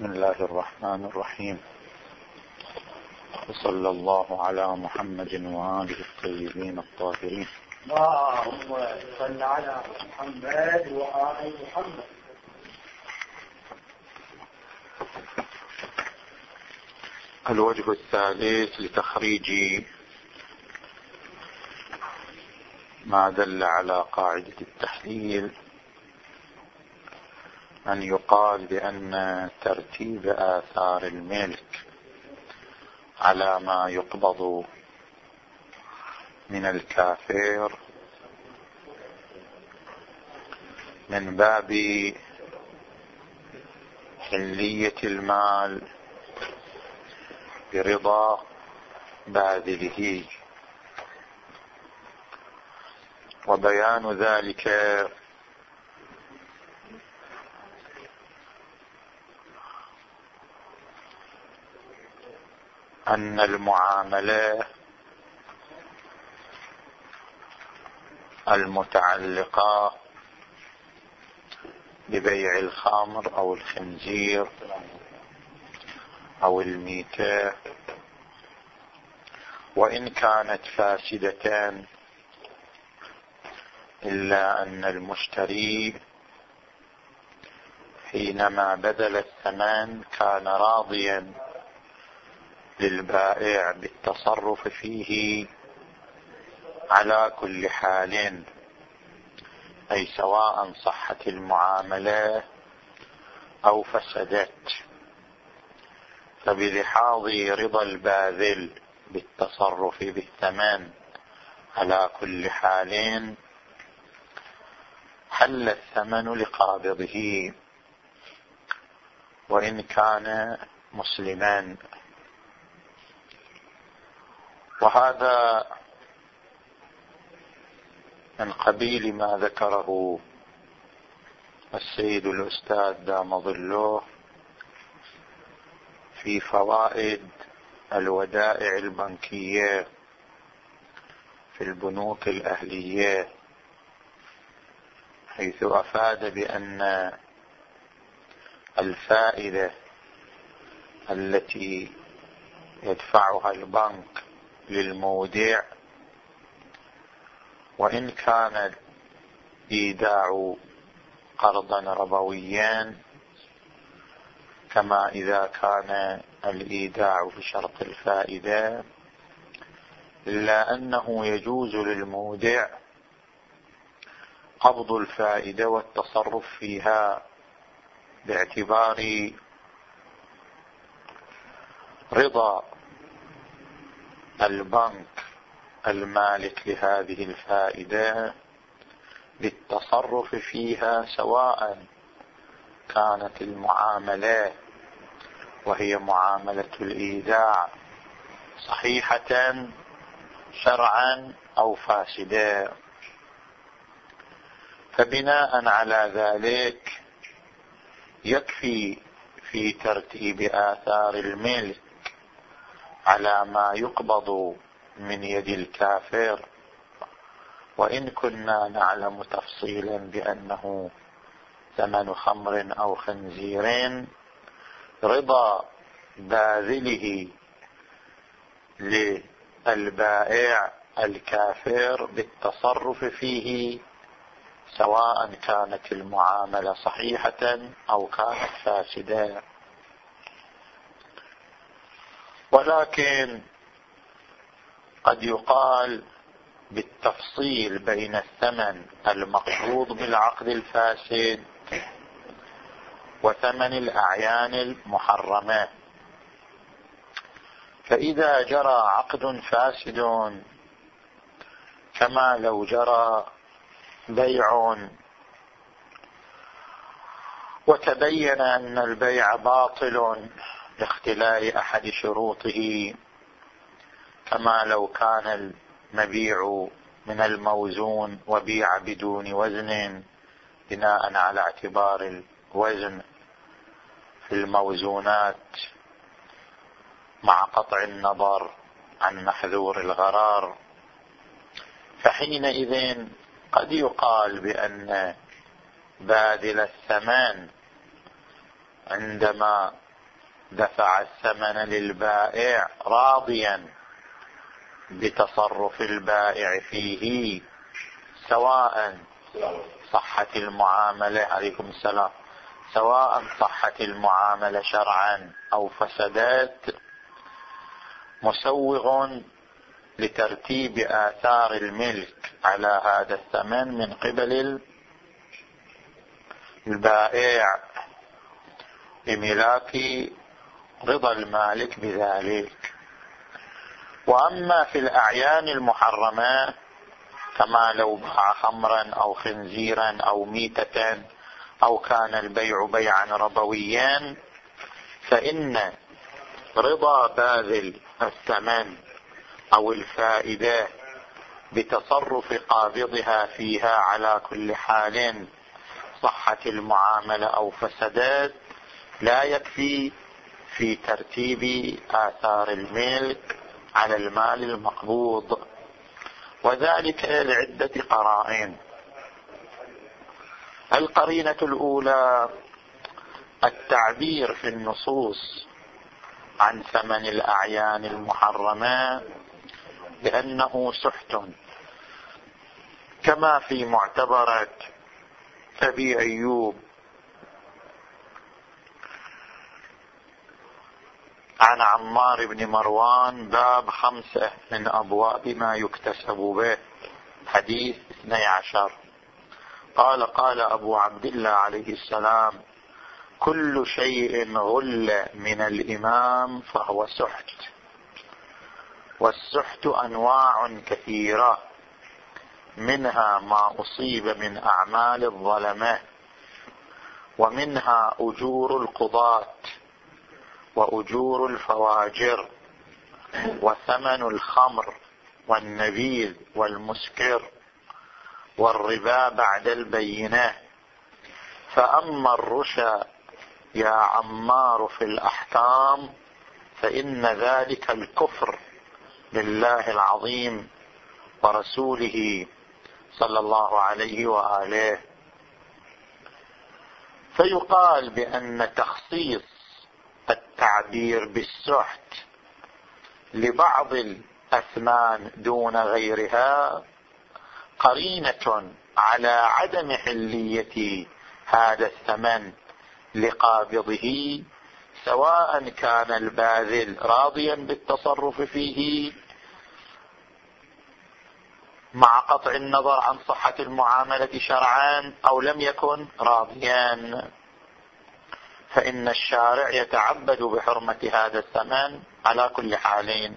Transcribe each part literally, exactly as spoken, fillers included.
بسم الله الرحمن الرحيم، وصلى الله على محمد وآله الطيبين الطاهرين. اللهم صل على محمد وآل محمد. الوجه الثالث لتخريج ما دل على قاعدة التحليل أن يقال بأن ترتيب آثار الملك على ما يقبض من الكافر من باب حلية المال برضا باذله، وبيان ذلك أن المعاملة المتعلقة ببيع الخمر أو الخنزير أو الميتة وإن كانت فاسدتان إلا أن المشتري حينما بذل الثمن كان راضيا للبائع بالتصرف فيه على كل حال، أي سواء صحت المعاملة أو فسدت. فبلحاظ رضا الباذل بالتصرف بالثمن على كل حال حل الثمن لقابضه وإن كان مسلما. وهذا من قبيل ما ذكره السيد الأستاذ دام ظله في فوائد الودائع البنكية في البنوك الأهلية، حيث أفاد بأن الفائدة التي يدفعها البنك للمودع وإن كان إيداع قرضا ربويا كما إذا كان الإيداع بشرط الفائدة، إلا أنه يجوز للمودع قبض الفائدة والتصرف فيها باعتبار رضا البنك المالك لهذه الفائدة بالتصرف فيها، سواء كانت المعاملة وهي معاملة الإيداع صحيحة شرعا أو فاسدة. فبناء على ذلك يكفي في ترتيب آثار الملك على ما يقبض من يد الكافر، وإن كنا نعلم تفصيلا بأنه ثمن خمر أو خنزير، رضا باذله للبائع الكافر بالتصرف فيه سواء كانت المعاملة صحيحة أو كانت فاسدة. ولكن قد يقال بالتفصيل بين الثمن المقبوض بالعقد الفاسد وثمن الأعيان المحرمة. فإذا جرى عقد فاسد كما لو جرى بيع وتبين أن البيع باطل لاختلال أحد شروطه، كما لو كان المبيع من الموزون وبيع بدون وزن بناء على اعتبار الوزن في الموزونات مع قطع النظر عن محذور الغرار، فحينئذ قد يقال بأن باذل الثمن عندما دفع الثمن للبائع راضيا بتصرف البائع فيه، سواء صحت المعاملة عليكم السلام سواء صحت المعاملة شرعا أو فسدت، مسوغ لترتيب آثار الملك على هذا الثمن من قبل البائع بملاك رضا المالك بذلك. وأما في الأعيان المحرمة كما لو باع خمرا أو خنزيرا أو ميتة أو كان البيع بيعا ربويا، فإن رضا باذل الثمن أو الفائدة بتصرف قابضها فيها على كل حال صحت المعاملة أو فسدت لا يكفي في ترتيب آثار الملك على المال المقبوض، وذلك لعدة قرائن. القرينة الأولى التعبير في النصوص عن ثمن الأعيان المحرمة بأنه سحت، كما في معتبرة أبي أيوب عن عمار بن مروان باب خمسة من أبواب ما يكتسب به، حديث اثني عشر، قال قال أبو عبد الله عليه السلام: كل شيء غل من الإمام فهو سحت. والسحت أنواع كثيرة، منها ما أصيب من أعمال الظلمة، ومنها أجور القضاة وأجور الفواجر وثمن الخمر والنبيذ والمسكر والربا بعد البينة. فأما الرشا يا عمار في الأحكام فإن ذلك الكفر بالله العظيم ورسوله صلى الله عليه وآله. فيقال بأن تخصيص التعبير بالسحت لبعض الأثمان دون غيرها قرينة على عدم حلية هذا الثمن لقابضه، سواء كان الباذل راضيا بالتصرف فيه مع قطع النظر عن صحة المعاملة شرعا أو لم يكن راضيا، فإن الشارع يتعبد بحرمة هذا الثمن على كل حالين.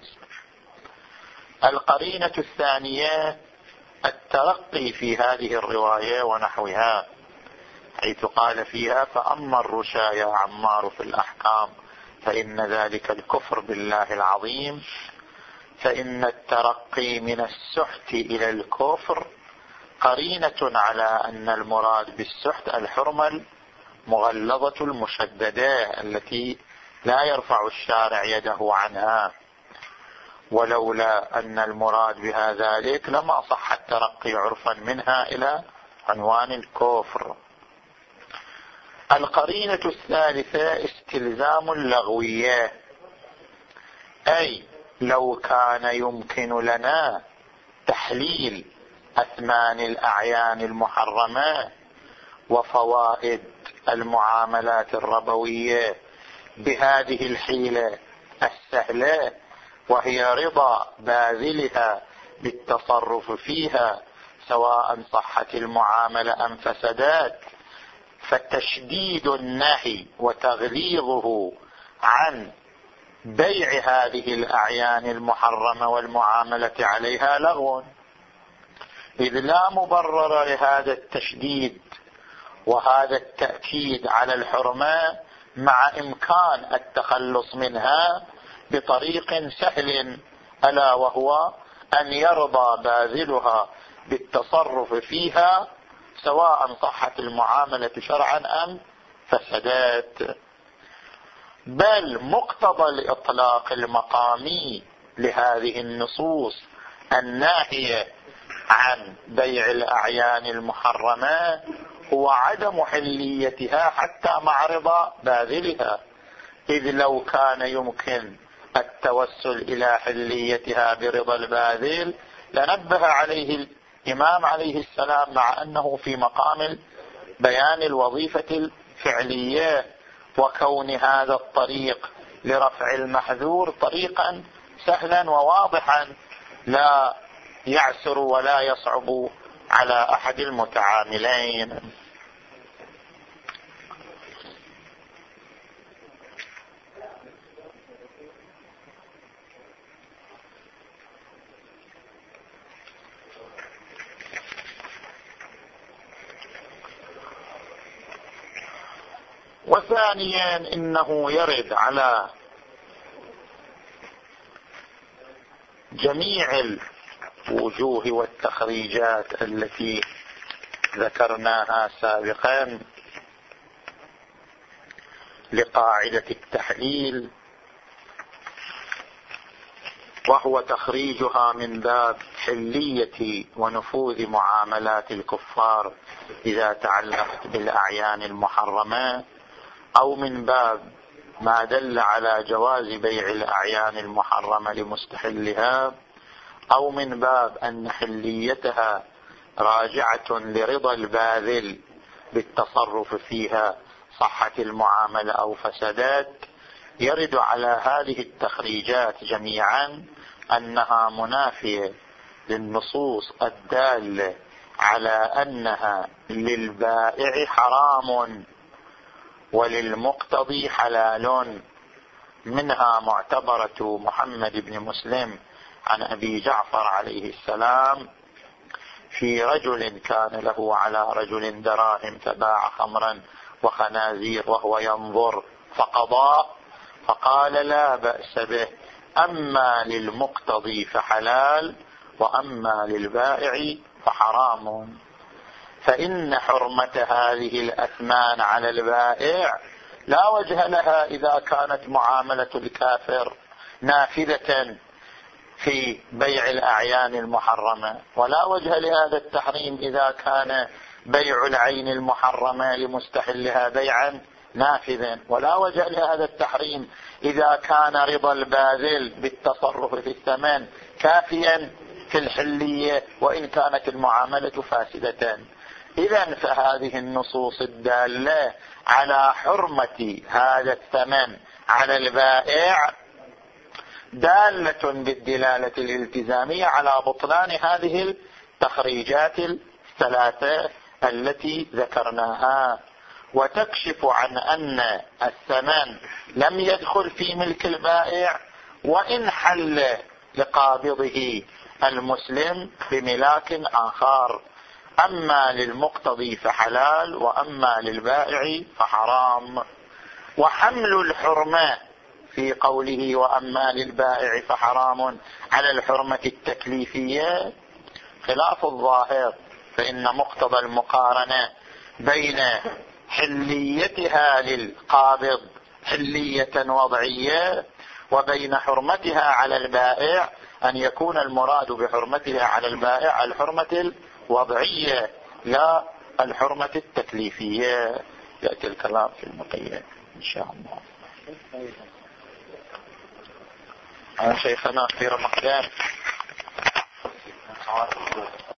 القرينة الثانية الترقي في هذه الرواية ونحوها، حيث قال فيها: فأما الرشا يا عمار في الأحكام فإن ذلك الكفر بالله العظيم. فإن الترقي من السحت إلى الكفر قرينة على أن المراد بالسحت الحرمة المغلظة المشددة التي لا يرفع الشارع يده عنها، ولولا أن المراد بها ذلك لما صح الترقي عرفا منها إلى عنوان الكفر. القرينة الثالثة استلزام اللغوية، أي لو كان يمكن لنا تحليل أثمان الأعيان المحرمة وفوائد المعاملات الربوية بهذه الحيلة السهلة، وهي رضا باذلها بالتصرف فيها سواء صحت المعاملة أم فسدت، فتشديد النهي وتغليظه عن بيع هذه الأعيان المحرمة والمعاملة عليها لغو، إذ لا مبرر لهذا التشديد وهذا التأكيد على الحرمة مع إمكان التخلص منها بطريق سهل، ألا وهو أن يرضى باذلها بالتصرف فيها سواء صحت المعاملة شرعا أم فسدت. بل مقتضى الإطلاق المقامي لهذه النصوص الناهية عن بيع الأعيان المحرمة هو عدم حليتها حتى مع رضا باذلها، إذ لو كان يمكن التوسل إلى حليتها برضا الباذل لنبه عليه الإمام عليه السلام، مع أنه في مقام بيان الوظيفة الفعلية، وكون هذا الطريق لرفع المحذور طريقا سهلا وواضحا لا يعسر ولا يصعب على أحد المتعاملين. وثانيا إنه يرد على جميع الوجوه والتخريجات التي ذكرناها سابقا لقاعدة التحليل، وهو تخريجها من باب حلية ونفوذ معاملات الكفار إذا تعلقت بالأعيان المحرمة، أو من باب ما دل على جواز بيع الأعيان المحرمة لمستحلها، أو من باب أن حليتها راجعة لرضا الباذل بالتصرف فيها صحة المعاملة أو فسدات. يرد على هذه التخريجات جميعا أنها منافية للنصوص الدالة على أنها للبائع حرام وللمقتضي حلال، منها معتبرة محمد بن مسلم عن أبي جعفر عليه السلام في رجل كان له على رجل دراهم فباع خمرا وخنازير وهو ينظر فقضى، فقال لا بأس به، أما للمقتضي فحلال وأما للبائع فحرام. فإن حرمة هذه الأثمان على البائع لا وجه لها إذا كانت معاملة الكافر نافذة في بيع الأعيان المحرمة، ولا وجه لهذا التحريم إذا كان بيع العين المحرمة لمستحلها بيعا نافذا، ولا وجه لهذا التحريم إذا كان رضا الباذل بالتصرف في الثمن كافيا في الحلية وإن كانت المعاملة فاسدة. إذن فهذه النصوص الدالة على حرمة هذا الثمن على البائع دالة بالدلالة الالتزامية على بطلان هذه التخريجات الثلاثة التي ذكرناها، وتكشف عن أن الثمن لم يدخل في ملك البائع وإن حل لقابضه المسلم بملاك آخر، أما للمقتضي فحلال وأما للبائع فحرام. وحمل الحرمة في قوله وأما للبائع فحرام على الحرمة التكليفية خلاف الظاهر، فإن مقتضى المقارنة بين حليتها للقابض حلية وضعية وبين حرمتها على البائع أن يكون المراد بحرمتها على البائع الحرمة الوضعية لا الحرمة التكليفية. يأتي الكلام في المقيم إن شاء الله. شيخنا في رمضان